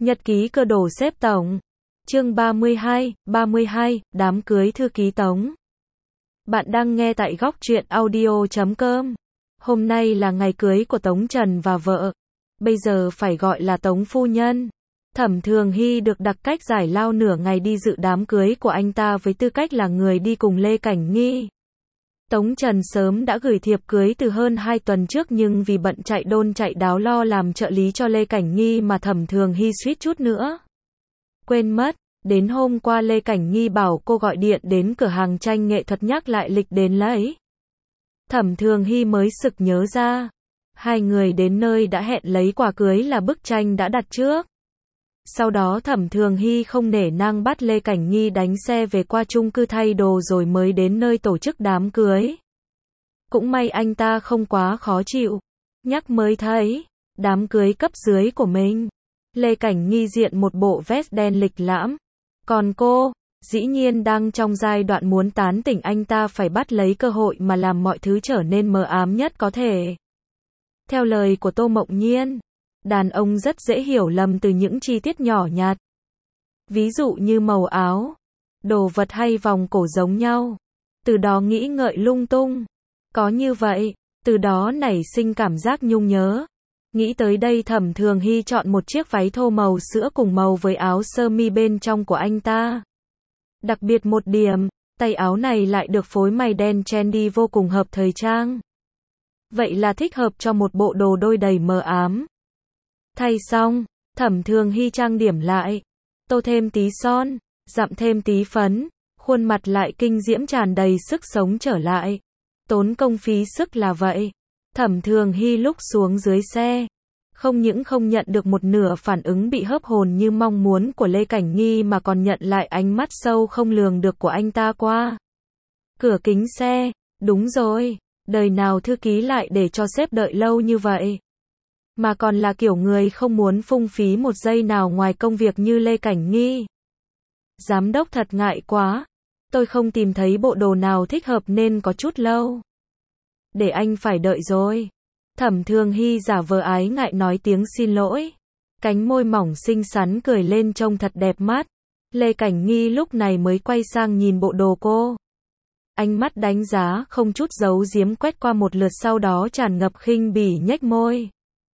Nhật ký cơ đồ xếp tổng. Chương 32, đám cưới thư ký Tống. Bạn đang nghe tại góc truyện audio.com. Hôm nay là ngày cưới của Tống Trần và vợ. Bây giờ phải gọi là Tống phu nhân. Thẩm Thường Hy được đặc cách giải lao nửa ngày đi dự đám cưới của anh ta với tư cách là người đi cùng Lê Cảnh Nghi. Tống Trần sớm đã gửi thiệp cưới từ hơn 2 tuần trước nhưng vì bận chạy đôn chạy đáo lo làm trợ lý cho Lê Cảnh Nghi mà Thẩm Thường Hy suýt chút nữa quên mất. Đến hôm qua Lê Cảnh Nghi bảo cô gọi điện đến cửa hàng tranh nghệ thuật nhắc lại lịch đến lấy. Thẩm Thường Hy mới sực nhớ ra. Hai người đến nơi đã hẹn lấy quà cưới là bức tranh đã đặt trước. Sau đó Thẩm Thường Hy không nể nang bắt Lê Cảnh Nghi đánh xe về qua chung cư thay đồ rồi mới đến nơi tổ chức đám cưới. Cũng may anh ta không quá khó chịu. Nhắc mới thấy, đám cưới cấp dưới của mình. Lê Cảnh Nghi diện một bộ vest đen lịch lãm. Còn cô, dĩ nhiên đang trong giai đoạn muốn tán tỉnh anh ta phải bắt lấy cơ hội mà làm mọi thứ trở nên mờ ám nhất có thể. Theo lời của Tô Mộng Nhiên, đàn ông rất dễ hiểu lầm từ những chi tiết nhỏ nhặt. Ví dụ như màu áo, đồ vật hay vòng cổ giống nhau. Từ đó nghĩ ngợi lung tung. Có như vậy, từ đó nảy sinh cảm giác nhung nhớ. Nghĩ tới đây Thẩm Thường Hy chọn một chiếc váy thô màu sữa cùng màu với áo sơ mi bên trong của anh ta. Đặc biệt một điểm, tay áo này lại được phối mày đen trendy vô cùng hợp thời trang. Vậy là thích hợp cho một bộ đồ đôi đầy mờ ám. Thay xong, Thẩm Thường Hy trang điểm lại, tô thêm tí son, dặm thêm tí phấn, khuôn mặt lại kinh diễm tràn đầy sức sống trở lại. Tốn công phí sức là vậy. Thẩm Thường Hy lúc xuống dưới xe, không những không nhận được một nửa phản ứng bị hớp hồn như mong muốn của Lê Cảnh Nghi mà còn nhận lại ánh mắt sâu không lường được của anh ta qua cửa kính xe. Đúng rồi, đời nào thư ký lại để cho sếp đợi lâu như vậy. Mà còn là kiểu người không muốn phung phí một giây nào ngoài công việc như Lê Cảnh Nghi. Giám đốc thật ngại quá. Tôi không tìm thấy bộ đồ nào thích hợp nên có chút lâu. Để anh phải đợi rồi. Thẩm Thường Hy giả vờ ái ngại nói tiếng xin lỗi. Cánh môi mỏng xinh xắn cười lên trông thật đẹp mắt. Lê Cảnh Nghi lúc này mới quay sang nhìn bộ đồ cô. Ánh mắt đánh giá không chút giấu giếm quét qua một lượt sau đó tràn ngập khinh bỉ nhếch môi.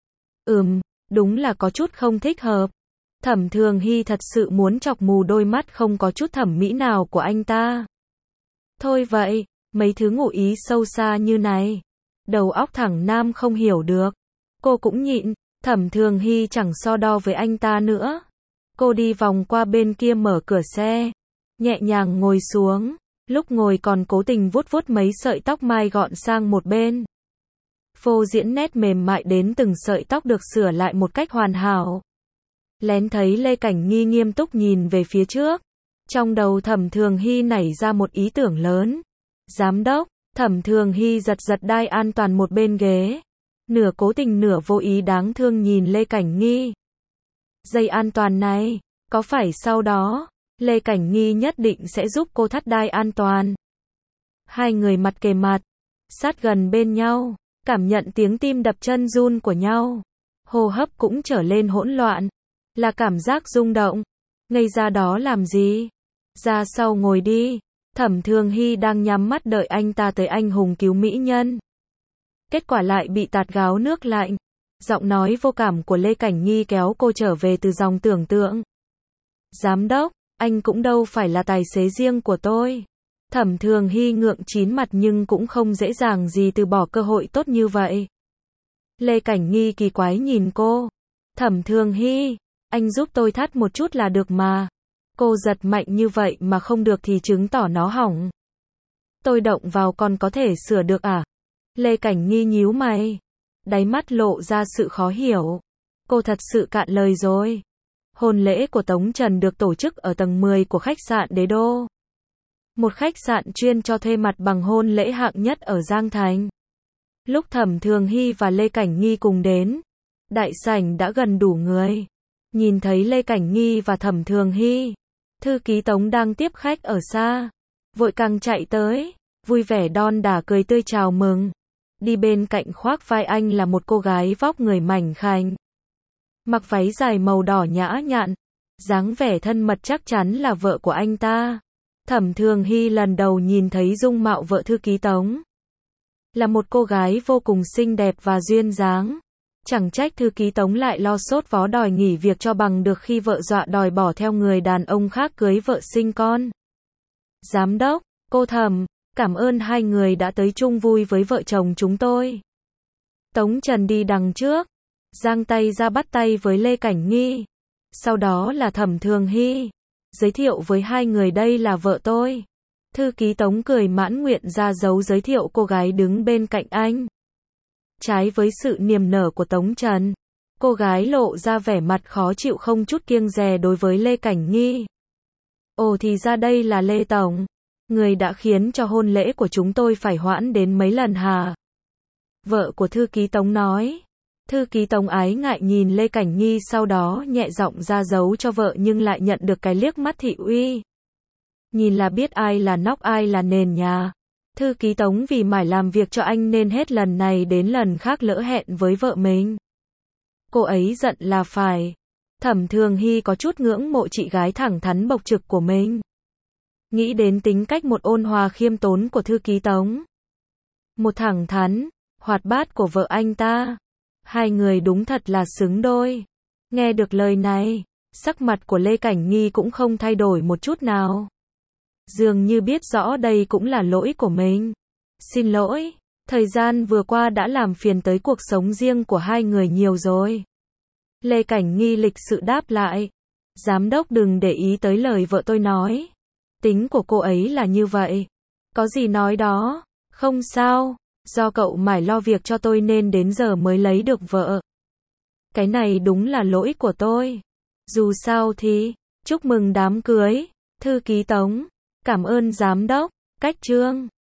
Đúng là có chút không thích hợp. Thẩm Thường Hy thật sự muốn chọc mù đôi mắt không có chút thẩm mỹ nào của anh ta. Thôi vậy, mấy thứ ngụ ý sâu xa như này, đầu óc thẳng nam không hiểu được. Cô cũng nhịn, Thẩm Thường Hy chẳng so đo với anh ta nữa. Cô đi vòng qua bên kia mở cửa xe, nhẹ nhàng ngồi xuống, lúc ngồi còn cố tình vuốt vuốt mấy sợi tóc mai gọn sang một bên. Phô diễn nét mềm mại đến từng sợi tóc được sửa lại một cách hoàn hảo. Lén thấy Lê Cảnh Nghi nghiêm túc nhìn về phía trước. Trong đầu Thẩm Thường Hy nảy ra một ý tưởng lớn. Giám đốc, Thẩm Thường Hy giật giật đai an toàn một bên ghế. Nửa cố tình nửa vô ý đáng thương nhìn Lê Cảnh Nghi. Dây an toàn này, có phải sau đó, Lê Cảnh Nghi nhất định sẽ giúp cô thắt đai an toàn. Hai người mặt kề mặt, sát gần bên nhau, cảm nhận tiếng tim đập chân run của nhau. Hô hấp cũng trở lên hỗn loạn. Là cảm giác rung động. Ngây ra đó làm gì? Ra sau ngồi đi. Thẩm Thường Hy đang nhắm mắt đợi anh ta tới anh hùng cứu mỹ nhân. Kết quả lại bị tạt gáo nước lạnh. Giọng nói vô cảm của Lê Cảnh Nghi kéo cô trở về từ dòng tưởng tượng. Giám đốc, anh cũng đâu phải là tài xế riêng của tôi. Thẩm Thường Hy ngượng chín mặt nhưng cũng không dễ dàng gì từ bỏ cơ hội tốt như vậy. Lê Cảnh Nghi kỳ quái nhìn cô. Thẩm Thường Hy, anh giúp tôi thắt một chút là được mà. Cô giật mạnh như vậy mà không được thì chứng tỏ nó hỏng. Tôi động vào còn có thể sửa được à? Lê Cảnh Nghi nhíu mày. Đáy mắt lộ ra sự khó hiểu. Cô thật sự cạn lời rồi. Hôn lễ của Tống Trần được tổ chức ở tầng 10 của khách sạn Đế Đô. Một khách sạn chuyên cho thuê mặt bằng hôn lễ hạng nhất ở Giang Thành. Lúc Thẩm Thường Hy và Lê Cảnh Nghi cùng đến, đại sảnh đã gần đủ người. Nhìn thấy Lê Cảnh Nghi và Thẩm Thường Hy, thư ký Tống đang tiếp khách ở xa, vội càng chạy tới, vui vẻ đon đả cười tươi chào mừng. Đi bên cạnh khoác vai anh là một cô gái vóc người mảnh khảnh. mặc váy dài màu đỏ nhã nhặn, dáng vẻ thân mật chắc chắn là vợ của anh ta. Thẩm Thường Hy lần đầu nhìn thấy dung mạo vợ thư ký Tống. Là một cô gái vô cùng xinh đẹp và duyên dáng. Chẳng trách thư ký Tống lại lo sốt vó đòi nghỉ việc cho bằng được khi vợ dọa đòi bỏ theo người đàn ông khác cưới vợ sinh con. Giám đốc, cô Thẩm, cảm ơn hai người đã tới chung vui với vợ chồng chúng tôi. Tống Trần đi đằng trước, giang tay ra bắt tay với Lê Cảnh Nghi. Sau đó là Thẩm Thường Hy. Giới thiệu với hai người đây là vợ tôi. Thư ký Tống cười mãn nguyện ra dấu giới thiệu cô gái đứng bên cạnh anh. Trái với sự niềm nở của Tống Trần, cô gái lộ ra vẻ mặt khó chịu không chút kiêng dè đối với Lê Cảnh Nghi. Ồ thì ra đây là Lê Tổng. Người đã khiến cho hôn lễ của chúng tôi phải hoãn đến mấy lần hả? Vợ của thư ký Tống nói. Thư ký Tống ái ngại nhìn Lê Cảnh Nghi sau đó nhẹ giọng ra dấu cho vợ nhưng lại nhận được cái liếc mắt thị uy. Nhìn là biết ai là nóc ai là nền nhà. Thư ký Tống vì mải làm việc cho anh nên hết lần này đến lần khác lỡ hẹn với vợ mình. Cô ấy giận là phải. Thẩm Thường Hy có chút ngưỡng mộ chị gái thẳng thắn bộc trực của mình. Nghĩ đến tính cách một ôn hòa khiêm tốn của thư ký Tống. Một thẳng thắn, hoạt bát của vợ anh ta. Hai người đúng thật là xứng đôi. Nghe được lời này, sắc mặt của Lê Cảnh Nghi cũng không thay đổi một chút nào. Dường như biết rõ đây cũng là lỗi của mình. Xin lỗi, thời gian vừa qua đã làm phiền tới cuộc sống riêng của hai người nhiều rồi. Lê Cảnh Nghi lịch sự đáp lại. Giám đốc đừng để ý tới lời vợ tôi nói. Tính của cô ấy là như vậy. Có gì nói đó, không sao. Do cậu mải lo việc cho tôi nên đến giờ mới lấy được vợ. Cái này đúng là lỗi của tôi. Dù sao thì, chúc mừng đám cưới, thư ký Tống. Cảm ơn giám đốc, cách trương.